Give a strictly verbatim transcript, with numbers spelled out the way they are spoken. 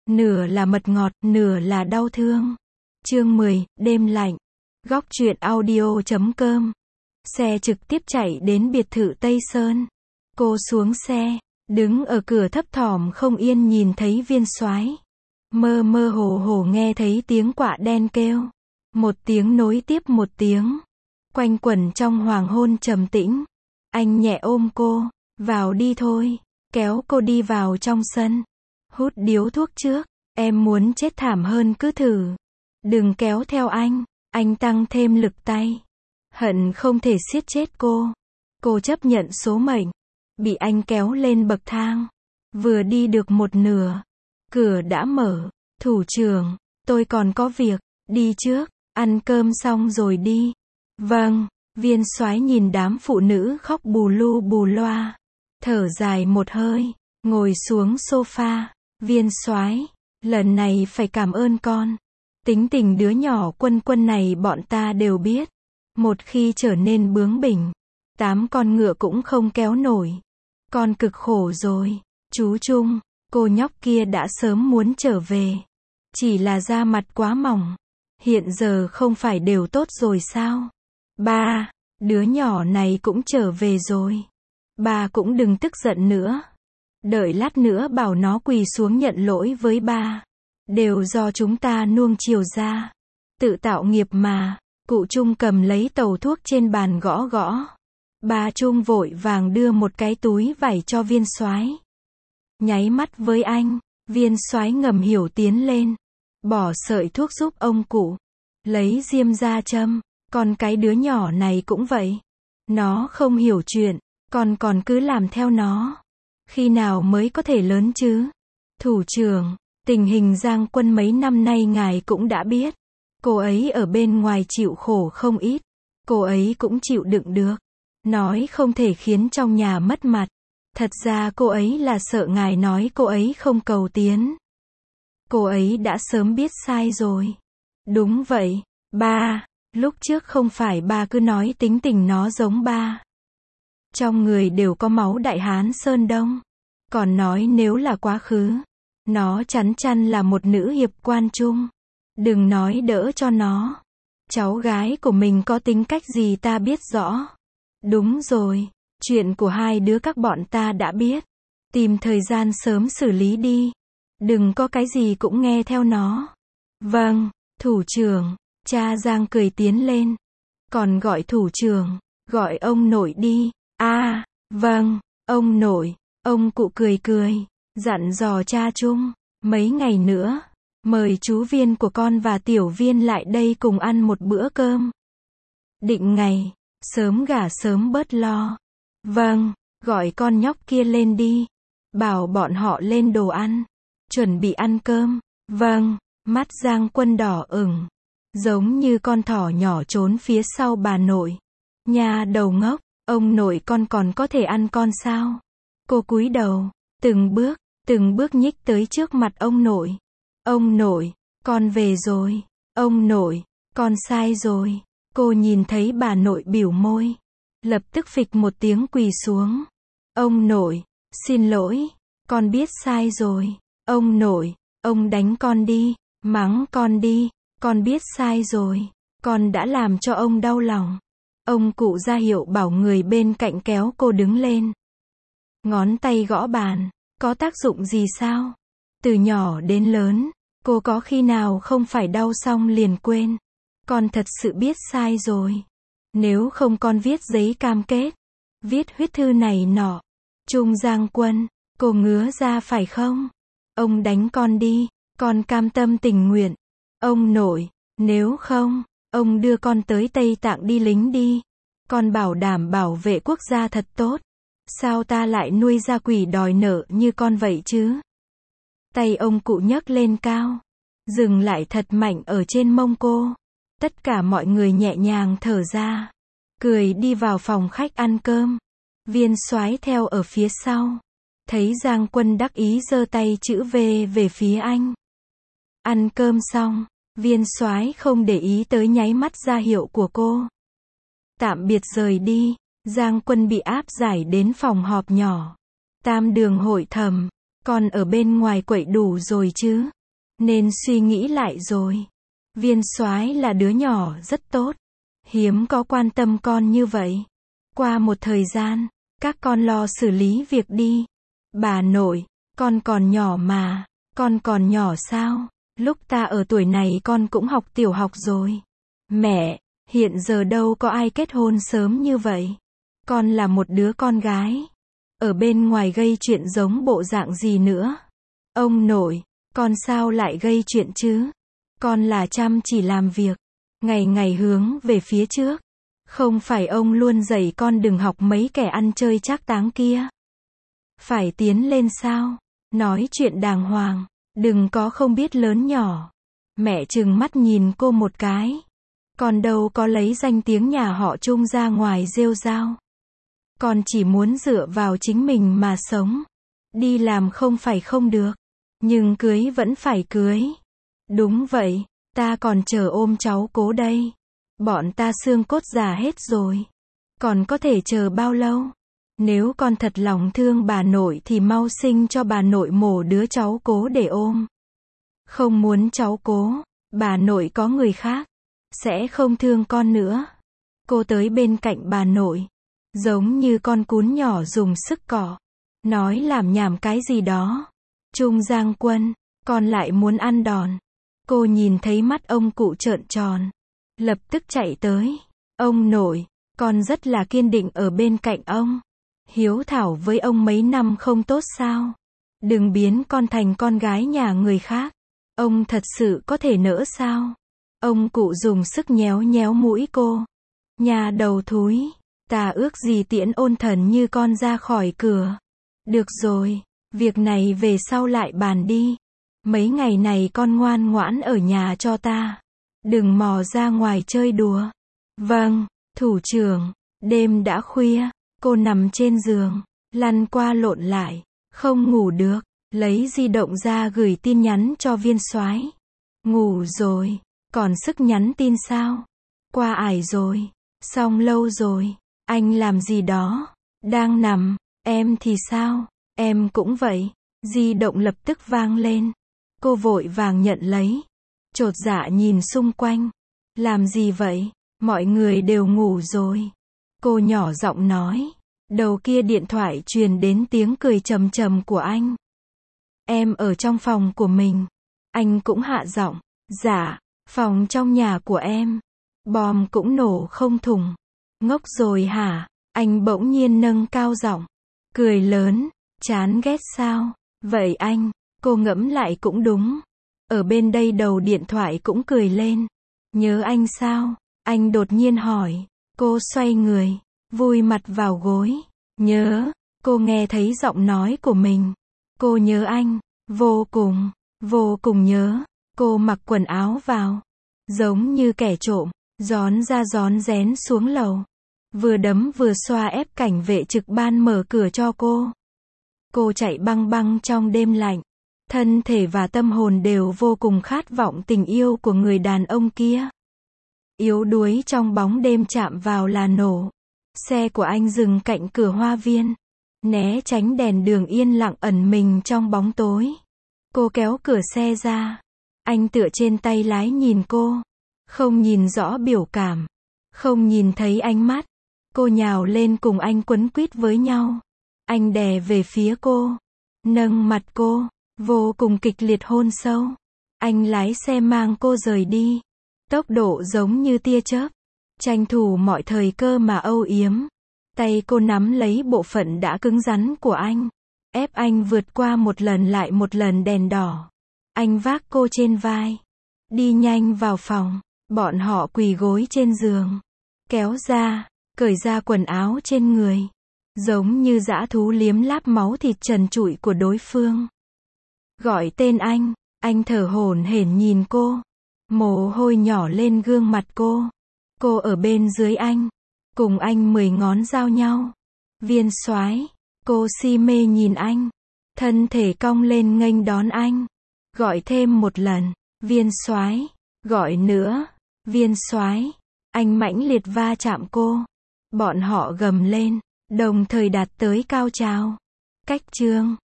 nửa là mật ngọt, nửa là đau thương. Chương mười, đêm lạnh. Góc truyện audio chấm com. Xe trực tiếp chạy đến biệt thự Tây Sơn. Cô xuống xe, đứng ở cửa thấp thỏm không yên nhìn thấy Viên Soái. Mơ mơ hồ hồ nghe thấy tiếng quạ đen kêu. Một tiếng nối tiếp một tiếng. Quanh quẩn trong hoàng hôn trầm tĩnh. Anh nhẹ ôm cô, vào đi thôi, kéo cô đi vào trong sân. Hút điếu thuốc trước, em muốn chết thảm hơn cứ thử. Đừng kéo theo anh, anh tăng thêm lực tay. Hận không thể siết chết cô. Cô chấp nhận số mệnh, bị anh kéo lên bậc thang. Vừa đi được một nửa, cửa đã mở. Thủ trưởng, tôi còn có việc, đi trước, ăn cơm xong rồi đi. Vâng. Viên Soái nhìn đám phụ nữ khóc bù lu bù loa, thở dài một hơi, ngồi xuống sofa. Viên Soái, lần này phải cảm ơn con. Tính tình đứa nhỏ Quân Quân này bọn ta đều biết. Một khi trở nên bướng bỉnh, tám con ngựa cũng không kéo nổi. Con cực khổ rồi, chú Trung, cô nhóc kia đã sớm muốn trở về. Chỉ là da mặt quá mỏng. Hiện giờ không phải đều tốt rồi sao? Ba, đứa nhỏ này cũng trở về rồi. Ba cũng đừng tức giận nữa. Đợi lát nữa bảo nó quỳ xuống nhận lỗi với ba. Đều do chúng ta nuông chiều ra. Tự tạo nghiệp mà. Cụ Trung cầm lấy tàu thuốc trên bàn gõ gõ. Ba Trung vội vàng đưa một cái túi vải cho Viên Soái. Nháy mắt với anh, Viên Soái ngầm hiểu tiến lên. Bỏ sợi thuốc giúp ông cụ. Lấy diêm ra châm. Còn cái đứa nhỏ này cũng vậy. Nó không hiểu chuyện, con còn cứ làm theo nó. Khi nào mới có thể lớn chứ? Thủ trưởng, tình hình Giang Quân mấy năm nay ngài cũng đã biết. Cô ấy ở bên ngoài chịu khổ không ít. Cô ấy cũng chịu đựng được. Nói không thể khiến trong nhà mất mặt. Thật ra cô ấy là sợ ngài nói cô ấy không cầu tiến. Cô ấy đã sớm biết sai rồi. Đúng vậy, ba. Lúc trước không phải ba cứ nói tính tình nó giống ba. Trong người đều có máu Đại Hán Sơn Đông. Còn nói nếu là quá khứ, nó chắn chắn là một nữ hiệp quan trung. Đừng nói đỡ cho nó. Cháu gái của mình có tính cách gì ta biết rõ. Đúng rồi, chuyện của hai đứa các bọn ta đã biết. Tìm thời gian sớm xử lý đi. Đừng có cái gì cũng nghe theo nó. Vâng, thủ trưởng. Cha Giang cười tiến lên. Còn gọi thủ trưởng, gọi ông nội đi. A, à, vâng, ông nội. Ông cụ cười cười, dặn dò cha Trung, mấy ngày nữa, mời chú Viên của con và Tiểu Viên lại đây cùng ăn một bữa cơm. Định ngày, sớm gả sớm bớt lo. Vâng, gọi con nhóc kia lên đi. Bảo bọn họ lên đồ ăn. Chuẩn bị ăn cơm. Vâng, mắt Giang Quân đỏ ửng. Giống như con thỏ nhỏ trốn phía sau bà nội. Nhà đầu ngốc, ông nội con còn có thể ăn con sao? Cô cúi đầu, từng bước, từng bước nhích tới trước mặt ông nội. Ông nội, con về rồi. Ông nội, con sai rồi. Cô nhìn thấy bà nội biểu môi. Lập tức phịch một tiếng quỳ xuống. Ông nội, xin lỗi, con biết sai rồi. Ông nội, ông đánh con đi, mắng con đi. Con biết sai rồi, con đã làm cho ông đau lòng. Ông cụ ra hiệu bảo người bên cạnh kéo cô đứng lên. Ngón tay gõ bàn, có tác dụng gì sao? Từ nhỏ đến lớn, cô có khi nào không phải đau xong liền quên. Con thật sự biết sai rồi. Nếu không con viết giấy cam kết, viết huyết thư này nọ. Trung Giang Quân, cô ngứa ra phải không? Ông đánh con đi, con cam tâm tình nguyện. Ông nội, nếu không, ông đưa con tới Tây Tạng đi lính đi. Con bảo đảm bảo vệ quốc gia thật tốt. Sao ta lại nuôi ra quỷ đòi nợ như con vậy chứ? Tay ông cụ nhấc lên cao. Dừng lại thật mạnh ở trên mông cô. Tất cả mọi người nhẹ nhàng thở ra. Cười đi vào phòng khách ăn cơm. Viên Soái theo ở phía sau. Thấy Giang Quân đắc ý giơ tay chữ V về phía anh. Ăn cơm xong. Viên Soái không để ý tới nháy mắt ra hiệu của cô. Tạm biệt rời đi. Giang Quân bị áp giải đến phòng họp nhỏ. Tam đường hội thẩm. Con ở bên ngoài quậy đủ rồi chứ. Nên suy nghĩ lại rồi. Viên soái là đứa nhỏ rất tốt. Hiếm có quan tâm con như vậy. Qua một thời gian, các con lo xử lý việc đi. Bà nội, con còn nhỏ mà. Con còn nhỏ sao? Lúc ta ở tuổi này con cũng học tiểu học rồi. Mẹ, hiện giờ đâu có ai kết hôn sớm như vậy. Con là một đứa con gái. Ở bên ngoài gây chuyện giống bộ dạng gì nữa? Ông nội, con sao lại gây chuyện chứ? Con là chăm chỉ làm việc. Ngày ngày hướng về phía trước. Không phải ông luôn dạy con đừng học mấy kẻ ăn chơi trác táng kia. Phải tiến lên sao? Nói chuyện đàng hoàng. Đừng có không biết lớn nhỏ. Mẹ trừng mắt nhìn cô một cái. Con đâu có lấy danh tiếng nhà họ Trung ra ngoài rêu rao. Con chỉ muốn dựa vào chính mình mà sống. Đi làm không phải không được. Nhưng cưới vẫn phải cưới. Đúng vậy, ta còn chờ ôm cháu cố đây. Bọn ta xương cốt già hết rồi. Còn có thể chờ bao lâu? Nếu con thật lòng thương bà nội thì mau sinh cho bà nội mổ đứa cháu cố để ôm. Không muốn cháu cố, bà nội có người khác. Sẽ không thương con nữa. Cô tới bên cạnh bà nội. Giống như con cún nhỏ dùng sức cọ. Nói làm nhảm cái gì đó. Trung Giang Quân, con lại muốn ăn đòn. Cô nhìn thấy mắt ông cụ trợn tròn. Lập tức chạy tới. Ông nội, con rất là kiên định ở bên cạnh ông. Hiếu thảo với ông mấy năm không tốt sao? Đừng biến con thành con gái nhà người khác. Ông thật sự có thể nỡ sao? Ông cụ dùng sức nhéo nhéo mũi cô. Nhà đầu thúi, ta ước gì tiễn ôn thần như con ra khỏi cửa. Được rồi, việc này về sau lại bàn đi. Mấy ngày này con ngoan ngoãn ở nhà cho ta. Đừng mò ra ngoài chơi đùa. Vâng, thủ trưởng. Đêm đã khuya, cô nằm trên giường, lăn qua lộn lại, không ngủ được, lấy di động ra gửi tin nhắn cho Viên soái. Ngủ rồi, còn sức nhắn tin sao? Qua ải rồi, xong lâu rồi, anh làm gì đó? Đang nằm, em thì sao? Em cũng vậy. Di động lập tức vang lên. Cô vội vàng nhận lấy. Chột dạ nhìn xung quanh. Làm gì vậy? Mọi người đều ngủ rồi. Cô nhỏ giọng nói. Đầu kia điện thoại truyền đến tiếng cười trầm trầm của anh. Em ở trong phòng của mình. Anh cũng hạ giọng. Dạ, phòng trong nhà của em. Bom cũng nổ không thùng. Ngốc rồi hả? Anh bỗng nhiên nâng cao giọng. Cười lớn. Chán ghét sao? Vậy anh, cô ngẫm lại cũng đúng. Ở bên đây đầu điện thoại cũng cười lên. Nhớ anh sao? Anh đột nhiên hỏi. Cô xoay người, vùi mặt vào gối. Nhớ, cô nghe thấy giọng nói của mình. Cô nhớ anh, vô cùng, vô cùng nhớ. Cô mặc quần áo vào, giống như kẻ trộm, rón ra rón rén xuống lầu. Vừa đấm vừa xoa ép cảnh vệ trực ban mở cửa cho cô. Cô chạy băng băng trong đêm lạnh. Thân thể và tâm hồn đều vô cùng khát vọng tình yêu của người đàn ông kia. Yếu đuối trong bóng đêm chạm vào là nổ. Xe của anh dừng cạnh cửa hoa viên. Né tránh đèn đường yên lặng ẩn mình trong bóng tối. Cô kéo cửa xe ra. Anh tựa trên tay lái nhìn cô. Không nhìn rõ biểu cảm. Không nhìn thấy ánh mắt. Cô nhào lên cùng anh quấn quýt với nhau. Anh đè về phía cô. Nâng mặt cô. Vô cùng kịch liệt hôn sâu. Anh lái xe mang cô rời đi. Tốc độ giống như tia chớp. Tranh thủ mọi thời cơ mà âu yếm. Tay cô nắm lấy bộ phận đã cứng rắn của anh. Ép anh vượt qua một lần lại một lần đèn đỏ. Anh vác cô trên vai. Đi nhanh vào phòng. Bọn họ quỳ gối trên giường. Kéo ra. Cởi ra quần áo trên người. Giống như dã thú liếm láp máu thịt trần trụi của đối phương. Gọi tên anh. Anh thở hổn hển nhìn cô. Mồ hôi nhỏ lên gương mặt cô. Cô ở bên dưới anh. Cùng anh mười ngón giao nhau. Viên soái. Cô si mê nhìn anh. Thân thể cong lên nghênh đón anh. Gọi thêm một lần. Viên soái. Gọi nữa. Viên soái. Anh mãnh liệt va chạm cô. Bọn họ gầm lên. Đồng thời đạt tới cao trào. Cách chương.